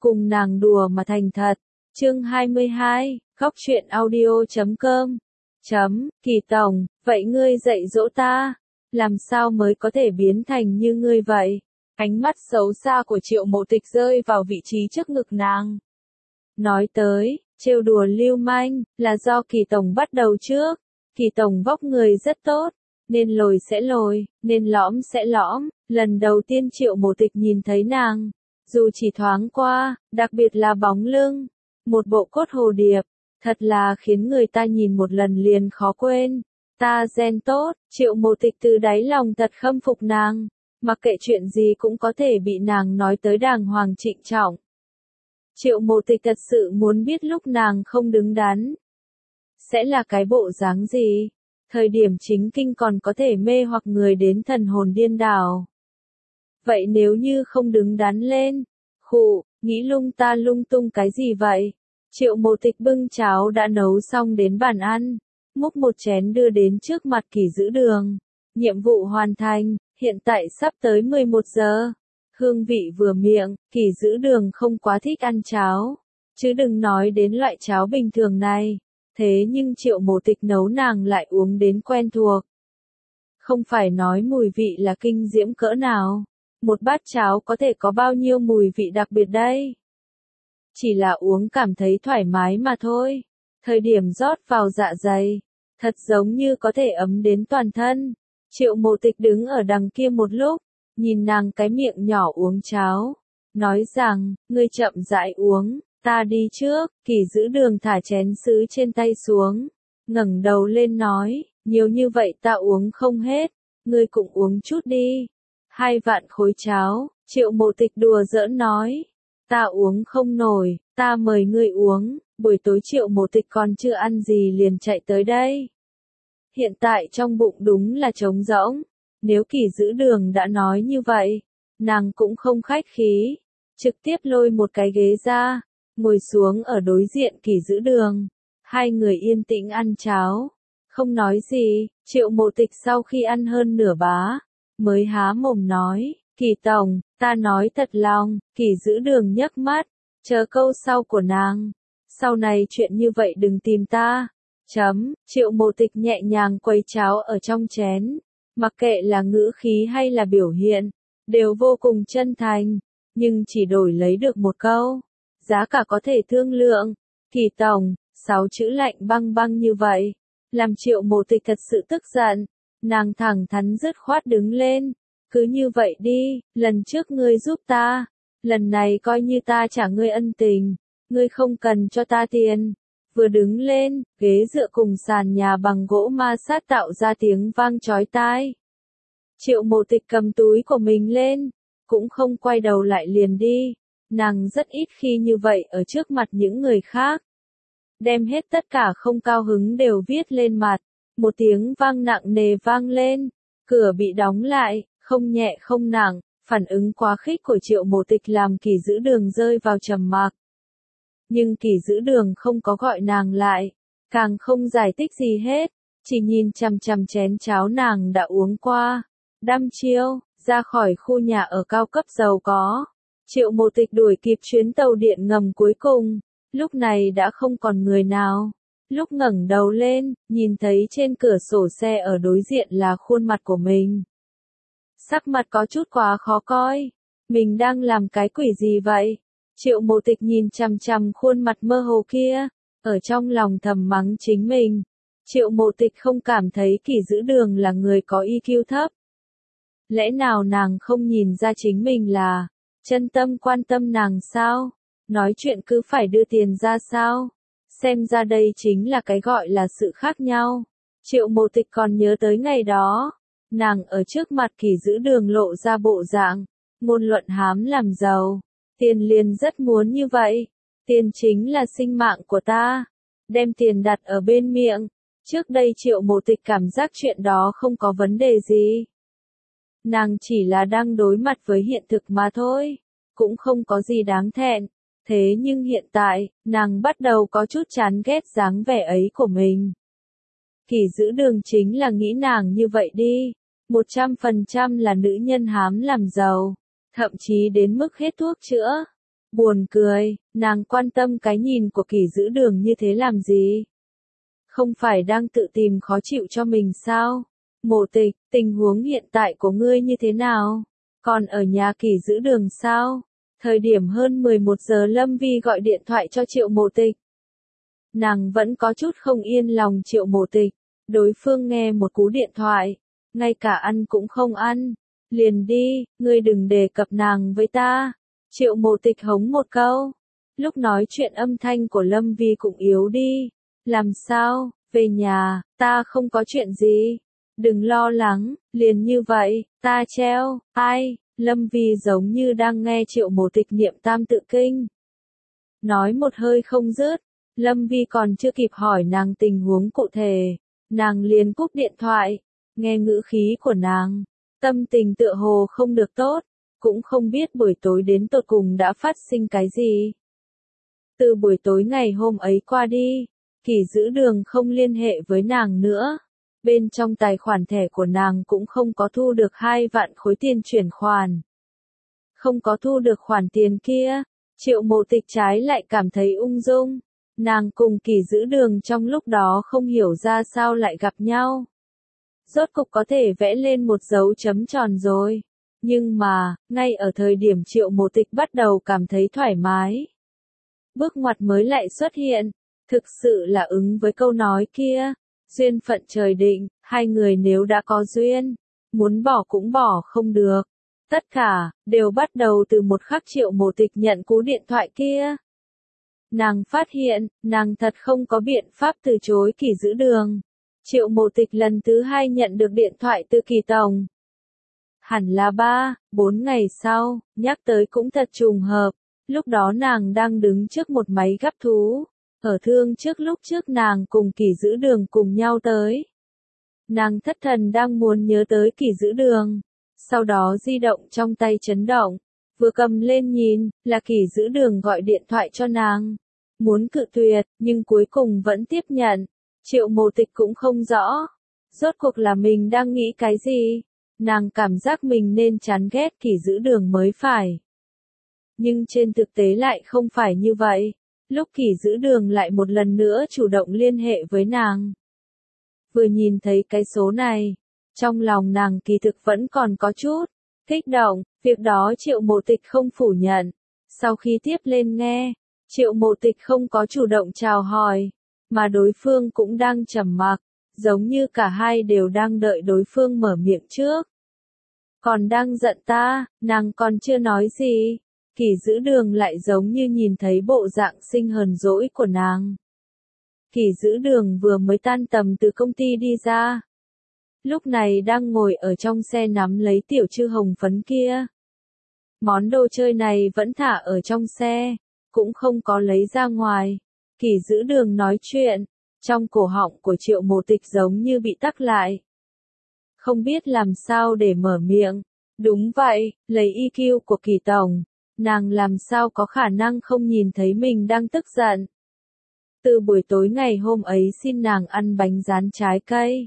cùng nàng đùa mà thành thật. Chương 22, góc truyện audio.com. Kỳ Tổng, vậy ngươi dạy dỗ ta, làm sao mới có thể biến thành như ngươi vậy? Ánh mắt xấu xa của Triệu Mộ Tịch rơi vào vị trí trước ngực nàng. Nói tới, trêu đùa lưu manh, là do Kỳ Tổng bắt đầu trước. Kỳ Tổng vóc người rất tốt, nên lồi sẽ lồi, nên lõm sẽ lõm. Lần đầu tiên Triệu Mộ Tịch nhìn thấy nàng, dù chỉ thoáng qua, đặc biệt là bóng lưng, một bộ cốt hồ điệp, thật là khiến người ta nhìn một lần liền khó quên. Ta gen tốt, Triệu Mộ Tịch từ đáy lòng thật khâm phục nàng, mặc kệ chuyện gì cũng có thể bị nàng nói tới đàng hoàng trịnh trọng. Triệu Mộ Tịch thật sự muốn biết lúc nàng không đứng đắn, sẽ là cái bộ dáng gì, thời điểm chính kinh còn có thể mê hoặc người đến thần hồn điên đảo. Vậy nếu như không đứng đắn lên, nghĩ lung ta lung tung cái gì vậy? Triệu Mộ Tịch bưng cháo đã nấu xong đến bàn ăn, múc một chén đưa đến trước mặt Kỳ Giữ Đường. Nhiệm vụ hoàn thành, hiện tại sắp tới 11 giờ. Hương vị vừa miệng, Kỳ Giữ Đường không quá thích ăn cháo, chứ đừng nói đến loại cháo bình thường này. Thế nhưng Triệu Mộ Tịch nấu nàng lại uống đến quen thuộc. Không phải nói mùi vị là kinh diễm cỡ nào, một bát cháo có thể có bao nhiêu mùi vị đặc biệt đây. Chỉ là uống cảm thấy thoải mái mà thôi. Thời điểm rót vào dạ dày, thật giống như có thể ấm đến toàn thân. Triệu Mộ Tịch đứng ở đằng kia một lúc, nhìn nàng cái miệng nhỏ uống cháo, nói rằng, ngươi chậm rãi uống, ta đi trước. Kỳ Giữ Đường thả chén sứ trên tay xuống, ngẩng đầu lên nói, nhiều như vậy ta uống không hết, ngươi cũng uống chút đi. 2 vạn khối cháo, Triệu Mộ Tịch đùa giỡn nói, ta uống không nổi, ta mời ngươi uống. Buổi tối Triệu Mộ Tịch còn chưa ăn gì liền chạy tới đây. Hiện tại trong bụng đúng là trống rỗng, nếu Kỳ Giữ Đường đã nói như vậy, nàng cũng không khách khí, trực tiếp lôi một cái ghế ra, ngồi xuống ở đối diện Kỳ Giữ Đường. Hai người yên tĩnh ăn cháo, không nói gì. Triệu Mộ Tịch sau khi ăn hơn nửa bá, mới há mồm nói, Kỳ Tổng, ta nói thật lòng. Kỳ Giữ Đường nhấc mắt, chờ câu sau của nàng. Sau này chuyện như vậy đừng tìm ta. Triệu Mộ Tịch nhẹ nhàng quấy cháo ở trong chén, mặc kệ là ngữ khí hay là biểu hiện, đều vô cùng chân thành, nhưng chỉ đổi lấy được một câu, giá cả có thể thương lượng. Kỳ Tổng, 6 chữ lạnh băng băng như vậy, làm Triệu Mộ Tịch thật sự tức giận. Nàng thẳng thắn dứt khoát đứng lên, cứ như vậy đi, lần trước ngươi giúp ta, lần này coi như ta trả ngươi ân tình, ngươi không cần cho ta tiền. Vừa đứng lên, ghế dựa cùng sàn nhà bằng gỗ ma sát tạo ra tiếng vang chói tai. Triệu Mộ Tịch cầm túi của mình lên, cũng không quay đầu lại liền đi. Nàng rất ít khi như vậy ở trước mặt những người khác, đem hết tất cả không cao hứng đều viết lên mặt. Một tiếng vang nặng nề vang lên, cửa bị đóng lại, không nhẹ không nặng. Phản ứng quá khích của Triệu Mộ Tịch làm Kỳ Giữ Đường rơi vào trầm mặc. Nhưng Kỳ Giữ Đường không có gọi nàng lại, càng không giải thích gì hết, chỉ nhìn chằm chằm chén cháo nàng đã uống qua. Đăm chiêu, ra khỏi khu nhà ở cao cấp giàu có, Triệu Mộ Tịch đuổi kịp chuyến tàu điện ngầm cuối cùng, lúc này đã không còn người nào. Lúc ngẩng đầu lên, nhìn thấy trên cửa sổ xe ở đối diện là khuôn mặt của mình. Sắc mặt có chút quá khó coi, mình đang làm cái quỷ gì vậy? Triệu Mộ Tịch nhìn chằm chằm khuôn mặt mơ hồ kia, ở trong lòng thầm mắng chính mình. Triệu Mộ Tịch không cảm thấy Kỳ Giữ Đường là người có EQ thấp. Lẽ nào nàng không nhìn ra chính mình là chân tâm quan tâm nàng sao? Nói chuyện cứ phải đưa tiền ra sao? Xem ra đây chính là cái gọi là sự khác nhau. Triệu Mộ Tịch còn nhớ tới ngày đó, nàng ở trước mặt Kỳ Giữ Đường lộ ra bộ dạng ngôn luận hám làm giàu. Tiền liền rất muốn như vậy. Tiền chính là sinh mạng của ta. Đem tiền đặt ở bên miệng. Trước đây Triệu Mộ Tịch cảm giác chuyện đó không có vấn đề gì. Nàng chỉ là đang đối mặt với hiện thực mà thôi. Cũng không có gì đáng thẹn. Thế nhưng hiện tại, nàng bắt đầu có chút chán ghét dáng vẻ ấy của mình. Kỳ Giữ Đường chính là nghĩ nàng như vậy đi. 100% là nữ nhân hám làm giàu. Thậm chí đến mức hết thuốc chữa. Buồn cười, nàng quan tâm cái nhìn của Kỷ Dữ Đường như thế làm gì? Không phải đang tự tìm khó chịu cho mình sao? Mộ Tịch, tình huống hiện tại của ngươi như thế nào? Còn ở nhà Kỷ Dữ Đường sao? Thời điểm hơn 11 giờ Lâm Vi gọi điện thoại cho Triệu Mộ Tịch. Nàng vẫn có chút không yên lòng Triệu Mộ Tịch. Đối phương nghe một cú điện thoại, ngay cả ăn cũng không ăn. Liền đi, ngươi đừng đề cập nàng với ta. Triệu Mộ Tịch hống một câu. Lúc nói chuyện âm thanh của Lâm Vi cũng yếu đi. Làm sao, về nhà, ta không có chuyện gì. Đừng lo lắng, liền như vậy, ta treo, ai, Lâm Vi giống như đang nghe Triệu Mộ Tịch niệm tam tự kinh. Nói một hơi không dứt, Lâm Vi còn chưa kịp hỏi nàng tình huống cụ thể, nàng liền cúp điện thoại, nghe ngữ khí của nàng, tâm tình tựa hồ không được tốt, cũng không biết buổi tối đến tột cùng đã phát sinh cái gì. Từ buổi tối ngày hôm ấy qua đi, Kỷ Dữ Đường không liên hệ với nàng nữa. Bên trong tài khoản thẻ của nàng cũng không có thu được 2 vạn khối tiền chuyển khoản. Không có thu được khoản tiền kia, Triệu Mộ Tịch trái lại cảm thấy ung dung. Nàng cùng Kỷ Dữ Đường trong lúc đó không hiểu ra sao lại gặp nhau. Rốt cục có thể vẽ lên một dấu chấm tròn rồi. Nhưng mà, ngay ở thời điểm Triệu Mộ Tịch bắt đầu cảm thấy thoải mái. Bước ngoặt mới lại xuất hiện. Thực sự là ứng với câu nói kia. Duyên phận trời định, hai người nếu đã có duyên, muốn bỏ cũng bỏ không được. Tất cả, đều bắt đầu từ một khắc Triệu Mộ Tịch nhận cú điện thoại kia. Nàng phát hiện, nàng thật không có biện pháp từ chối Kỷ Dữ Đường. Triệu Mộ Tịch lần thứ 2 nhận được điện thoại từ Kỷ Tổng. Hẳn là 3-4 ngày sau, nhắc tới cũng thật trùng hợp. Lúc đó nàng đang đứng trước một máy gắp thú. Ở thương trước lúc trước nàng cùng Kỷ Dữ Đường cùng nhau tới. Nàng thất thần đang muốn nhớ tới Kỷ Dữ Đường. Sau đó di động trong tay chấn động. Vừa cầm lên nhìn, là Kỷ Dữ Đường gọi điện thoại cho nàng. Muốn cự tuyệt, nhưng cuối cùng vẫn tiếp nhận. Triệu Mộ Tịch cũng không rõ. Rốt cuộc là mình đang nghĩ cái gì? Nàng cảm giác mình nên chán ghét Kỷ Dữ Đường mới phải. Nhưng trên thực tế lại không phải như vậy. Lúc Kỷ Dữ Đường lại một lần nữa chủ động liên hệ với nàng. Vừa nhìn thấy cái số này, trong lòng nàng kỳ thực vẫn còn có chút kích động, việc đó Triệu Mộ Tịch không phủ nhận. Sau khi tiếp lên nghe, Triệu Mộ Tịch không có chủ động chào hỏi, mà đối phương cũng đang trầm mặc, giống như cả hai đều đang đợi đối phương mở miệng trước. Còn đang giận ta, nàng còn chưa nói gì. Kỷ Dữ Đường lại giống như nhìn thấy bộ dạng sinh hờn dỗi của nàng. Kỷ Dữ Đường vừa mới tan tầm từ công ty đi ra. Lúc này đang ngồi ở trong xe nắm lấy tiểu chư hồng phấn kia. Món đồ chơi này vẫn thả ở trong xe, cũng không có lấy ra ngoài. Kỷ Dữ Đường nói chuyện, trong cổ họng của Triệu Mộ Tịch giống như bị tắc lại. Không biết làm sao để mở miệng. Đúng vậy, lấy EQ của Kỷ Tổng. Nàng làm sao có khả năng không nhìn thấy mình đang tức giận. Từ buổi tối ngày hôm ấy xin nàng ăn bánh rán trái cây.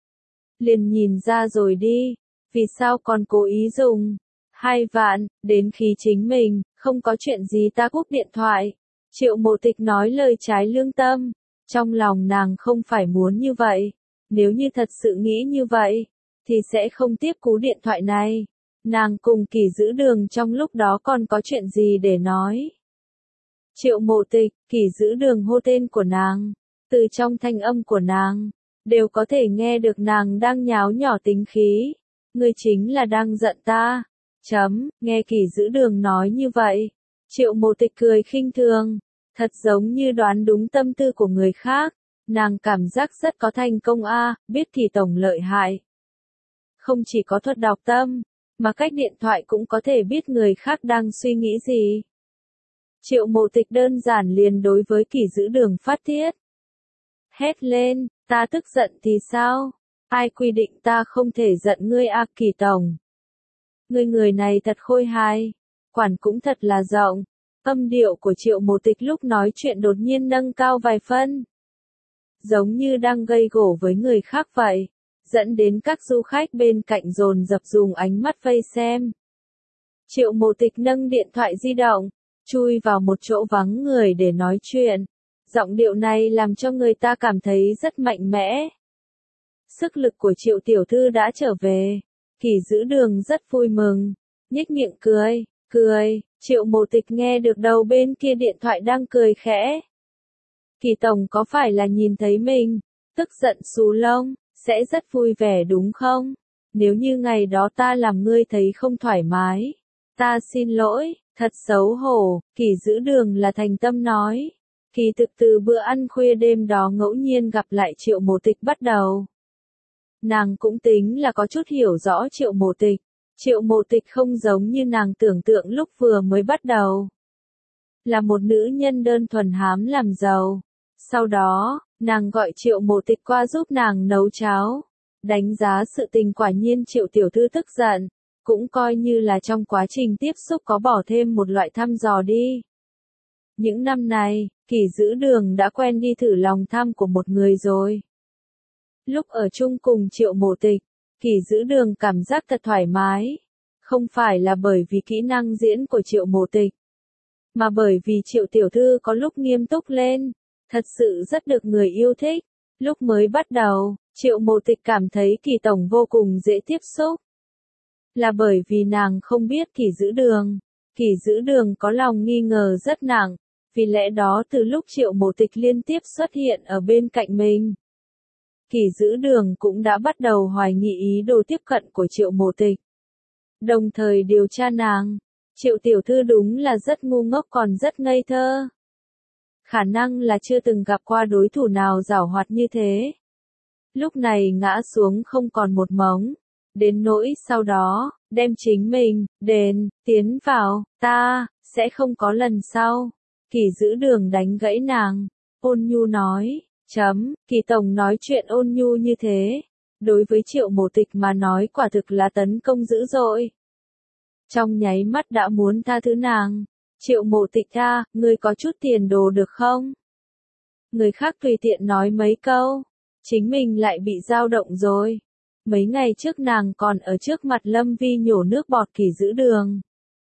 Liền nhìn ra rồi đi, vì sao còn cố ý dùng 2 vạn, đến khi chính mình, không có chuyện gì ta cúp điện thoại. Triệu Mộ Tịch nói lời trái lương tâm, trong lòng nàng không phải muốn như vậy. Nếu như thật sự nghĩ như vậy, thì sẽ không tiếp cú điện thoại này. Nàng cùng Kỷ Dữ Đường trong lúc đó còn có chuyện gì để nói. Triệu Mộ Tịch, Kỷ Dữ Đường hô tên của nàng. Từ trong thanh âm của nàng, đều có thể nghe được nàng đang nháo nhỏ tính khí. Ngươi chính là đang giận ta. Nghe Kỷ Dữ Đường nói như vậy. Triệu Mộ Tịch cười khinh thường. Thật giống như đoán đúng tâm tư của người khác. Nàng cảm giác rất có thành công biết Kỷ Tổng lợi hại. Không chỉ có thuật đọc tâm, mà cách điện thoại cũng có thể biết người khác đang suy nghĩ gì. Triệu Mộ Tịch đơn giản liền đối với Kỷ Dữ Đường phát tiết. Hét lên, ta tức giận thì sao? Ai quy định ta không thể giận ngươi Kỷ Tổng? Ngươi người này thật khôi hài, quản cũng thật là rộng. Âm điệu của Triệu Mộ Tịch lúc nói chuyện đột nhiên nâng cao vài phân. Giống như đang gây gổ với người khác vậy, dẫn đến các du khách bên cạnh dồn dập dùng ánh mắt vây xem. Triệu Mộ Tịch nâng điện thoại di động, chui vào một chỗ vắng người để nói chuyện. Giọng điệu này làm cho người ta cảm thấy rất mạnh mẽ. Sức lực của Triệu tiểu thư đã trở về. Kỳ Dữ Đường rất vui mừng, nhếch miệng cười. Triệu Mộ Tịch nghe được đầu bên kia điện thoại đang cười khẽ. Kỳ tổng có phải là nhìn thấy mình, tức giận xù lông, sẽ rất vui vẻ đúng không? Nếu như ngày đó ta làm ngươi thấy không thoải mái, ta xin lỗi, thật xấu hổ, Kỳ Dữ Đường là thành tâm nói. Kỳ thực từ bữa ăn khuya đêm đó ngẫu nhiên gặp lại Triệu Mộ Tịch bắt đầu. Nàng cũng tính là có chút hiểu rõ Triệu Mộ Tịch. Triệu Mộ Tịch không giống như nàng tưởng tượng lúc vừa mới bắt đầu. Là một nữ nhân đơn thuần hám làm giàu. Sau đó, nàng gọi Triệu Mộ Tịch qua giúp nàng nấu cháo. Đánh giá sự tình quả nhiên Triệu tiểu thư tức giận. Cũng coi như là trong quá trình tiếp xúc có bỏ thêm một loại thăm dò đi. Những năm này, Kỳ Dữ Đường đã quen đi thử lòng tham của một người rồi. Lúc ở chung cùng Triệu Mộ Tịch, Kỳ Dữ Đường cảm giác thật thoải mái. Không phải là bởi vì kỹ năng diễn của Triệu Mộ Tịch, mà bởi vì Triệu tiểu thư có lúc nghiêm túc lên, thật sự rất được người yêu thích. Lúc mới bắt đầu, Triệu Mộ Tịch cảm thấy Kỳ tổng vô cùng dễ tiếp xúc. Là bởi vì nàng không biết Kỳ Dữ Đường. Kỳ Dữ Đường có lòng nghi ngờ rất nặng, vì lẽ đó từ lúc Triệu Mộ Tịch liên tiếp xuất hiện ở bên cạnh mình, Kỳ Dữ Đường cũng đã bắt đầu hoài nghi ý đồ tiếp cận của Triệu Mộ Tịch. Đồng thời điều tra nàng, Triệu tiểu thư đúng là rất ngu ngốc còn rất ngây thơ. Khả năng là chưa từng gặp qua đối thủ nào giảo hoạt như thế. Lúc này ngã xuống không còn một mống, đến nỗi sau đó, đem chính mình, tiến vào, ta, sẽ không có lần sau. Kỳ Dữ Đường đánh gãy nàng, ôn nhu nói, Kỳ tổng nói chuyện ôn nhu như thế, đối với Triệu Mộ Tịch mà nói quả thực là tấn công dữ dội. Trong nháy mắt đã muốn tha thứ nàng. Triệu Mộ Tịch ngươi có chút tiền đồ được không? Người khác tùy tiện nói mấy câu, chính mình lại bị dao động rồi. Mấy ngày trước nàng còn ở trước mặt Lâm Vi nhổ nước bọt Kỳ Dữ Đường.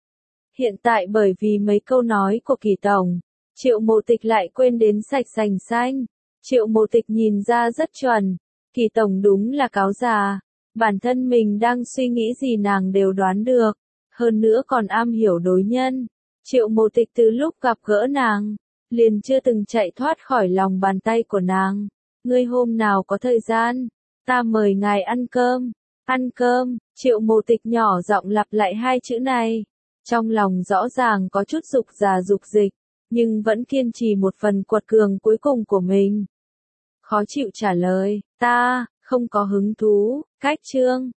Hiện tại bởi vì mấy câu nói của Kỳ tổng, Triệu Mộ Tịch lại quên đến sạch sành xanh. Triệu Mộ Tịch nhìn ra rất chuẩn, Kỳ tổng đúng là cáo già, bản thân mình đang suy nghĩ gì nàng đều đoán được, hơn nữa còn am hiểu đối nhân. Triệu Mộ Tịch từ lúc gặp gỡ nàng, liền chưa từng chạy thoát khỏi lòng bàn tay của nàng. Ngươi hôm nào có thời gian, ta mời ngài ăn cơm. Ăn cơm, Triệu Mộ Tịch nhỏ giọng lặp lại hai chữ này. Trong lòng rõ ràng có chút dục già dục dịch, nhưng vẫn kiên trì một phần quật cường cuối cùng của mình. Khó chịu trả lời, ta, không có hứng thú, cách chương.